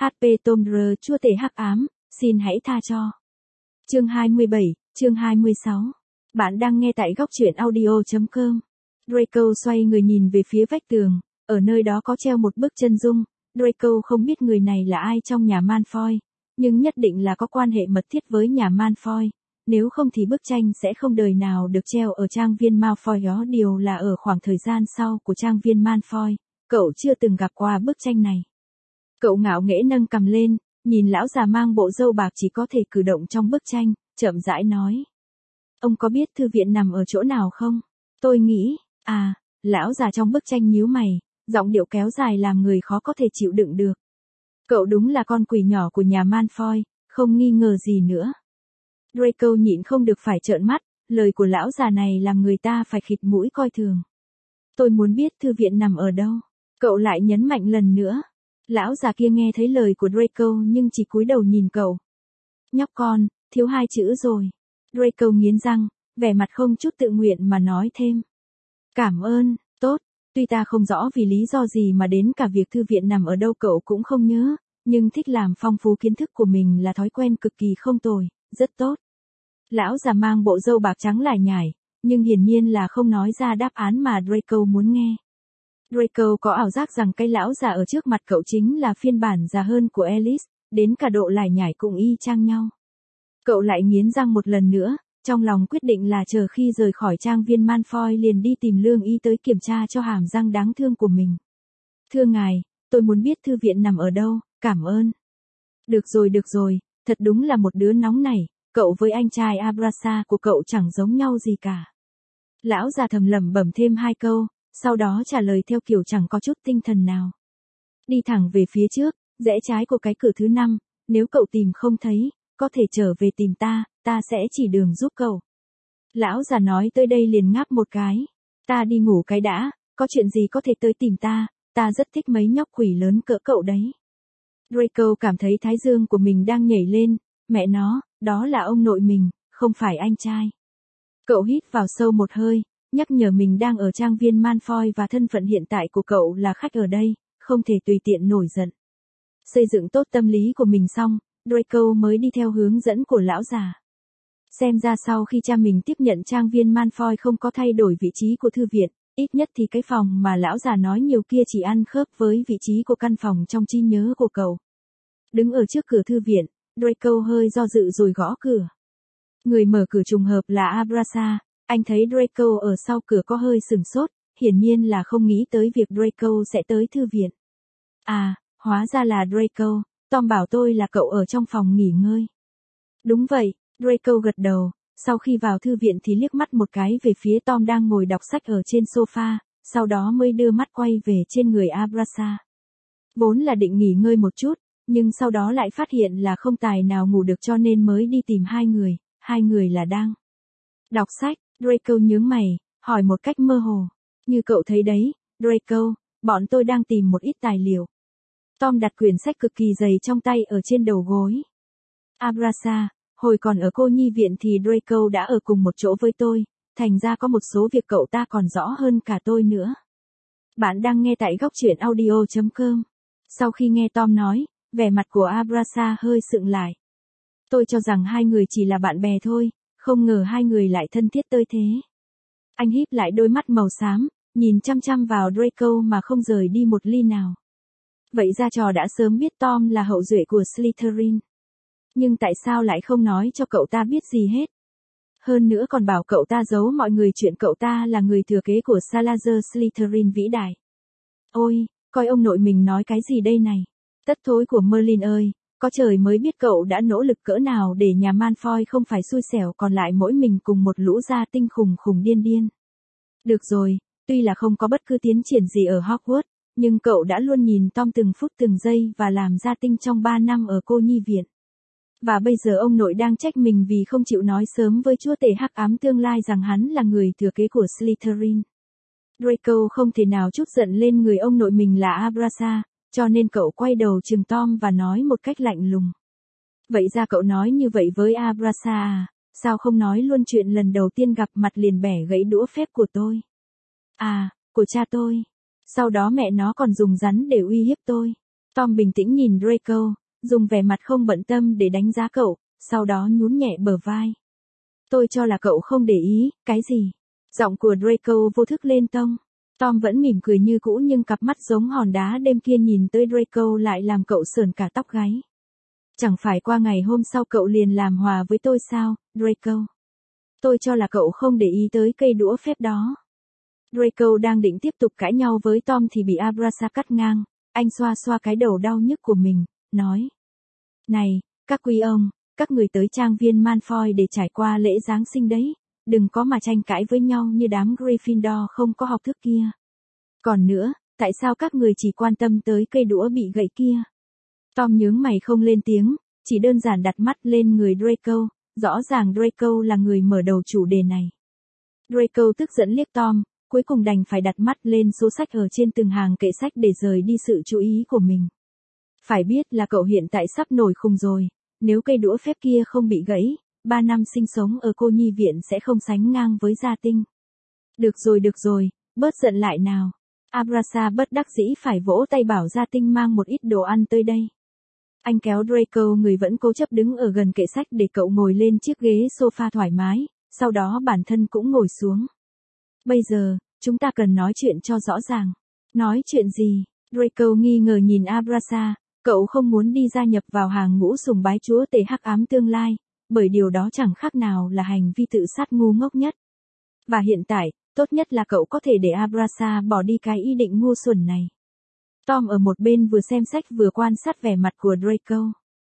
HP Tomb Raider chúa tể hắc ám, xin hãy tha cho. Chương 27, chương 26. Bạn đang nghe tại góc truyện audio.com. Draco xoay người nhìn về phía vách tường, ở nơi đó có treo một bức chân dung. Draco không biết người này là ai trong nhà Malfoy, nhưng nhất định là có quan hệ mật thiết với nhà Malfoy, nếu không thì bức tranh sẽ không đời nào được treo ở trang viên Malfoy. Đó điều là ở khoảng thời gian sau của trang viên Malfoy, cậu chưa từng gặp qua bức tranh này. Cậu ngạo nghễ nâng cằm lên, nhìn lão già mang bộ râu bạc chỉ có thể cử động trong bức tranh, chậm rãi nói. Ông có biết thư viện nằm ở chỗ nào không? Tôi nghĩ, lão già trong bức tranh nhíu mày, giọng điệu kéo dài làm người khó có thể chịu đựng được. Cậu đúng là con quỷ nhỏ của nhà Malfoy, không nghi ngờ gì nữa. Draco nhịn không được phải trợn mắt, lời của lão già này làm người ta phải khịt mũi coi thường. Tôi muốn biết thư viện nằm ở đâu. Cậu lại nhấn mạnh lần nữa. Lão già kia nghe thấy lời của Draco nhưng chỉ cúi đầu nhìn cậu. Nhóc con, thiếu 2 chữ rồi. Draco nghiến răng, vẻ mặt không chút tự nguyện mà nói thêm. Cảm ơn, tốt, tuy ta không rõ vì lý do gì mà đến cả việc thư viện nằm ở đâu cậu cũng không nhớ, nhưng thích làm phong phú kiến thức của mình là thói quen cực kỳ không tồi, rất tốt. Lão già mang bộ râu bạc trắng lải nhải, nhưng hiển nhiên là không nói ra đáp án mà Draco muốn nghe. Draco có ảo giác rằng cái lão già ở trước mặt cậu chính là phiên bản già hơn của Alice, đến cả độ lải nhải cũng y chang nhau. Cậu lại nghiến răng một lần nữa, trong lòng quyết định là chờ khi rời khỏi trang viên Malfoy liền đi tìm lương y tới kiểm tra cho hàm răng đáng thương của mình. Thưa ngài, tôi muốn biết thư viện nằm ở đâu, cảm ơn. Được rồi, thật đúng là một đứa nóng nảy, cậu với anh trai Abrasa của cậu chẳng giống nhau gì cả. Lão già thầm lẩm bẩm thêm 2 câu, sau đó trả lời theo kiểu chẳng có chút tinh thần nào. Đi thẳng về phía trước, rẽ trái của cái cửa thứ 5, nếu cậu tìm không thấy, có thể trở về tìm ta sẽ chỉ đường giúp cậu. Lão già nói tới đây liền ngáp một cái. Ta đi ngủ cái đã, có chuyện gì có thể tới tìm ta rất thích mấy nhóc quỷ lớn cỡ cậu đấy. Draco cảm thấy thái dương của mình đang nhảy lên, mẹ nó, đó là ông nội mình, không phải anh trai. Cậu hít vào sâu một hơi, nhắc nhở mình đang ở trang viên Malfoy và thân phận hiện tại của cậu là khách ở đây, không thể tùy tiện nổi giận. Xây dựng tốt tâm lý của mình xong, Draco mới đi theo hướng dẫn của lão già. Xem ra sau khi cha mình tiếp nhận trang viên Malfoy không có thay đổi vị trí của thư viện, ít nhất thì cái phòng mà lão già nói nhiều kia chỉ ăn khớp với vị trí của căn phòng trong trí nhớ của cậu. Đứng ở trước cửa thư viện, Draco hơi do dự rồi gõ cửa. Người mở cửa trùng hợp là Abrasa, anh thấy Draco ở sau cửa có hơi sửng sốt, hiển nhiên là không nghĩ tới việc Draco sẽ tới thư viện. Hóa ra là Draco, Tom bảo tôi là cậu ở trong phòng nghỉ ngơi. Đúng vậy, Draco gật đầu, sau khi vào thư viện thì liếc mắt một cái về phía Tom đang ngồi đọc sách ở trên sofa, sau đó mới đưa mắt quay về trên người Abrasa. Vốn là định nghỉ ngơi một chút, nhưng sau đó lại phát hiện là không tài nào ngủ được cho nên mới đi tìm hai người là đang đọc sách. Draco nhướng mày, hỏi một cách mơ hồ. Như cậu thấy đấy, Draco, bọn tôi đang tìm một ít tài liệu. Tom đặt quyển sách cực kỳ dày trong tay ở trên đầu gối. Abrasa, hồi còn ở cô nhi viện thì Draco đã ở cùng một chỗ với tôi, thành ra có một số việc cậu ta còn rõ hơn cả tôi nữa. Bạn đang nghe tại góc truyện audio.com. Sau khi nghe Tom nói, vẻ mặt của Abrasa hơi sượng lại. Tôi cho rằng hai người chỉ là bạn bè thôi, không ngờ hai người lại thân thiết tới thế. Anh híp lại đôi mắt màu xám, nhìn chăm chăm vào Draco mà không rời đi một ly nào. Vậy ra trò đã sớm biết Tom là hậu duệ của Slytherin. Nhưng tại sao lại không nói cho cậu ta biết gì hết? Hơn nữa còn bảo cậu ta giấu mọi người chuyện cậu ta là người thừa kế của Salazar Slytherin vĩ đại. Ôi, coi ông nội mình nói cái gì đây này? Tất thối của Merlin ơi, có trời mới biết cậu đã nỗ lực cỡ nào để nhà Malfoy không phải xui xẻo còn lại mỗi mình cùng một lũ gia tinh khùng điên. Được rồi, tuy là không có bất cứ tiến triển gì ở Hogwarts, nhưng cậu đã luôn nhìn Tom từng phút từng giây và làm gia tinh trong 3 năm ở cô nhi viện. Và bây giờ ông nội đang trách mình vì không chịu nói sớm với chúa tể hắc ám tương lai rằng hắn là người thừa kế của Slytherin. Draco không thể nào trút giận lên người ông nội mình là Abrasa, cho nên cậu quay đầu trừng Tom và nói một cách lạnh lùng. Vậy ra cậu nói như vậy với Abrasa à, sao không nói luôn chuyện lần đầu tiên gặp mặt liền bẻ gãy đũa phép của tôi? Của cha tôi. Sau đó mẹ nó còn dùng rắn để uy hiếp tôi. Tom bình tĩnh nhìn Draco, dùng vẻ mặt không bận tâm để đánh giá cậu, sau đó nhún nhẹ bờ vai. Tôi cho là cậu không để ý, cái gì? Giọng của Draco vô thức lên tông. Tom vẫn mỉm cười như cũ nhưng cặp mắt giống hòn đá đêm kia nhìn tới Draco lại làm cậu sởn cả tóc gáy. Chẳng phải qua ngày hôm sau cậu liền làm hòa với tôi sao, Draco? Tôi cho là cậu không để ý tới cây đũa phép đó. Draco đang định tiếp tục cãi nhau với Tom thì bị Abrasa cắt ngang. Anh xoa xoa cái đầu đau nhức của mình, nói. Này, các quý ông, các người tới trang viên Malfoy để trải qua lễ Giáng sinh đấy. Đừng có mà tranh cãi với nhau như đám Gryffindor không có học thức kia. Còn nữa, tại sao các người chỉ quan tâm tới cây đũa bị gãy kia? Tom nhướng mày không lên tiếng, chỉ đơn giản đặt mắt lên người Draco, rõ ràng Draco là người mở đầu chủ đề này. Draco tức giận liếc Tom, cuối cùng đành phải đặt mắt lên số sách ở trên từng hàng kệ sách để rời đi sự chú ý của mình. Phải biết là cậu hiện tại sắp nổi khùng rồi, nếu cây đũa phép kia không bị gãy, 3 năm sinh sống ở cô nhi viện sẽ không sánh ngang với Gia Tinh. Được rồi, bớt giận lại nào. Abrasa bất đắc dĩ phải vỗ tay bảo Gia Tinh mang một ít đồ ăn tới đây. Anh kéo Draco người vẫn cố chấp đứng ở gần kệ sách để cậu ngồi lên chiếc ghế sofa thoải mái, sau đó bản thân cũng ngồi xuống. Bây giờ, chúng ta cần nói chuyện cho rõ ràng. Nói chuyện gì? Draco nghi ngờ nhìn Abrasa, cậu không muốn đi gia nhập vào hàng ngũ sùng bái chúa tể hắc ám tương lai, bởi điều đó chẳng khác nào là hành vi tự sát ngu ngốc nhất. Và hiện tại, tốt nhất là cậu có thể để Abrasa bỏ đi cái ý định ngu xuẩn này. Tom ở một bên vừa xem sách vừa quan sát vẻ mặt của Draco.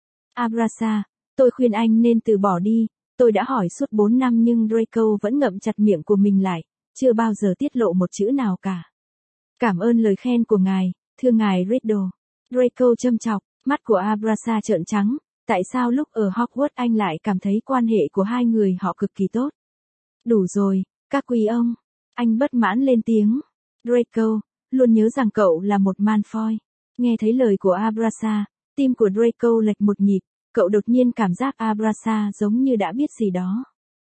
Abrasa, tôi khuyên anh nên từ bỏ đi, tôi đã hỏi suốt 4 năm nhưng Draco vẫn ngậm chặt miệng của mình lại, chưa bao giờ tiết lộ một chữ nào cả. Cảm ơn lời khen của ngài, thưa ngài Riddle. Draco châm chọc, mắt của Abrasa trợn trắng, tại sao lúc ở Hogwarts anh lại cảm thấy quan hệ của hai người họ cực kỳ tốt? Đủ rồi, các quý ông. Anh bất mãn lên tiếng. Draco, luôn nhớ rằng cậu là một Malfoy. Nghe thấy lời của Abrasa, tim của Draco lệch một nhịp, cậu đột nhiên cảm giác Abrasa giống như đã biết gì đó.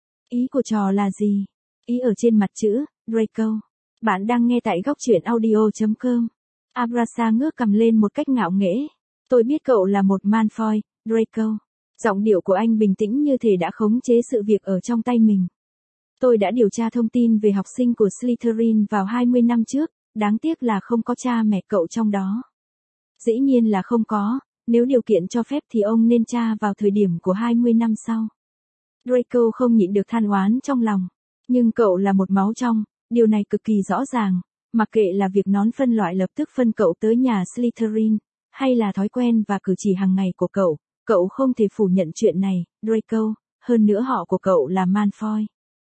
Ý của trò là gì? Ý ở trên mặt chữ, Draco. Bạn đang nghe tại góc truyện audio.com. Abrasa ngước cằm lên một cách ngạo nghễ. Tôi biết cậu là một Malfoy, Draco. Giọng điệu của anh bình tĩnh như thể đã khống chế sự việc ở trong tay mình. Tôi đã điều tra thông tin về học sinh của Slytherin vào 20 năm trước, đáng tiếc là không có cha mẹ cậu trong đó. Dĩ nhiên là không có, nếu điều kiện cho phép thì ông nên tra vào thời điểm của 20 năm sau. Draco không nhịn được than oán trong lòng. Nhưng cậu là một máu trong, điều này cực kỳ rõ ràng, mặc kệ là việc nón phân loại lập tức phân cậu tới nhà Slytherin, hay là thói quen và cử chỉ hàng ngày của cậu không thể phủ nhận chuyện này, Draco, hơn nữa họ của cậu là Malfoy.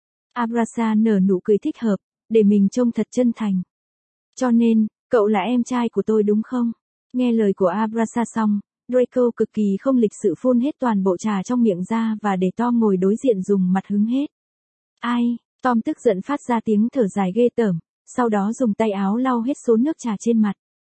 Abrasa nở nụ cười thích hợp, để mình trông thật chân thành. Cho nên, cậu là em trai của tôi đúng không? Nghe lời của Abrasa xong, Draco cực kỳ không lịch sự phun hết toàn bộ trà trong miệng ra và để Tom ngồi đối diện dùng mặt hứng hết. Ai? Tom tức giận phát ra tiếng thở dài ghê tởm, sau đó dùng tay áo lau hết số nước trà trên mặt.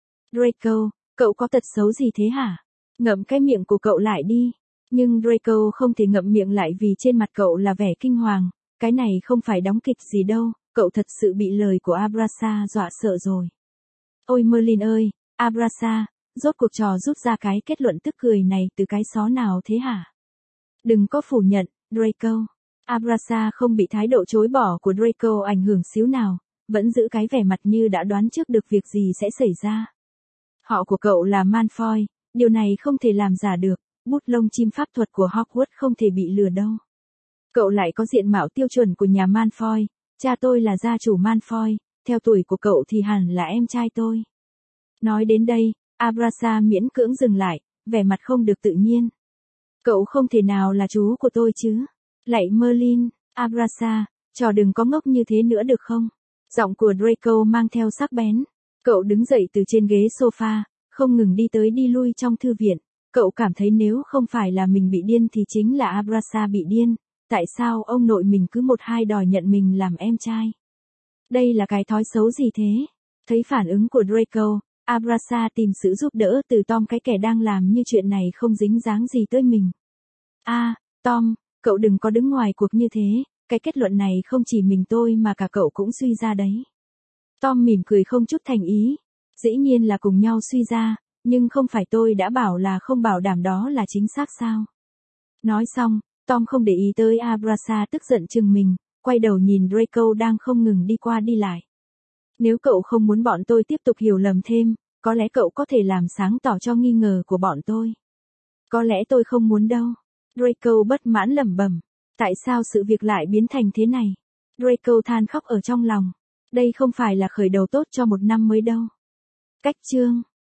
Draco, cậu có tật xấu gì thế hả? Ngậm cái miệng của cậu lại đi. Nhưng Draco không thể ngậm miệng lại vì trên mặt cậu là vẻ kinh hoàng. Cái này không phải đóng kịch gì đâu, cậu thật sự bị lời của Abrasa dọa sợ rồi. Ôi Merlin ơi, Abrasa, rốt cuộc trò rút ra cái kết luận tức cười này từ cái xó nào thế hả? Đừng có phủ nhận, Draco. Abrasa không bị thái độ chối bỏ của Draco ảnh hưởng xíu nào, vẫn giữ cái vẻ mặt như đã đoán trước được việc gì sẽ xảy ra. Họ của cậu là Malfoy, điều này không thể làm giả được, bút lông chim pháp thuật của Hogwarts không thể bị lừa đâu. Cậu lại có diện mạo tiêu chuẩn của nhà Malfoy, cha tôi là gia chủ Malfoy, theo tuổi của cậu thì hẳn là em trai tôi. Nói đến đây, Abrasa miễn cưỡng dừng lại, vẻ mặt không được tự nhiên. Cậu không thể nào là chú của tôi chứ? Lạy Merlin, Abrasa, trò đừng có ngốc như thế nữa được không? Giọng của Draco mang theo sắc bén. Cậu đứng dậy từ trên ghế sofa, không ngừng đi tới đi lui trong thư viện. Cậu cảm thấy nếu không phải là mình bị điên thì chính là Abrasa bị điên. Tại sao ông nội mình cứ một hai đòi nhận mình làm em trai? Đây là cái thói xấu gì thế? Thấy phản ứng của Draco, Abrasa tìm sự giúp đỡ từ Tom, cái kẻ đang làm như chuyện này không dính dáng gì tới mình. Tom, cậu đừng có đứng ngoài cuộc như thế, cái kết luận này không chỉ mình tôi mà cả cậu cũng suy ra đấy. Tom mỉm cười không chút thành ý. Dĩ nhiên là cùng nhau suy ra, Nhưng không phải tôi đã bảo là không bảo đảm đó là chính xác sao? Nói xong, Tom không để ý tới Abrasa tức giận chừng mình, quay đầu nhìn Draco đang không ngừng đi qua đi lại. Nếu cậu không muốn bọn tôi tiếp tục hiểu lầm thêm, có lẽ cậu có thể làm sáng tỏ cho nghi ngờ của bọn tôi. Có lẽ tôi không muốn đâu. Draco bất mãn lẩm bẩm. Tại sao sự việc lại biến thành thế này? Draco than khóc ở trong lòng. Đây không phải là khởi đầu tốt cho một năm mới đâu. Cách chương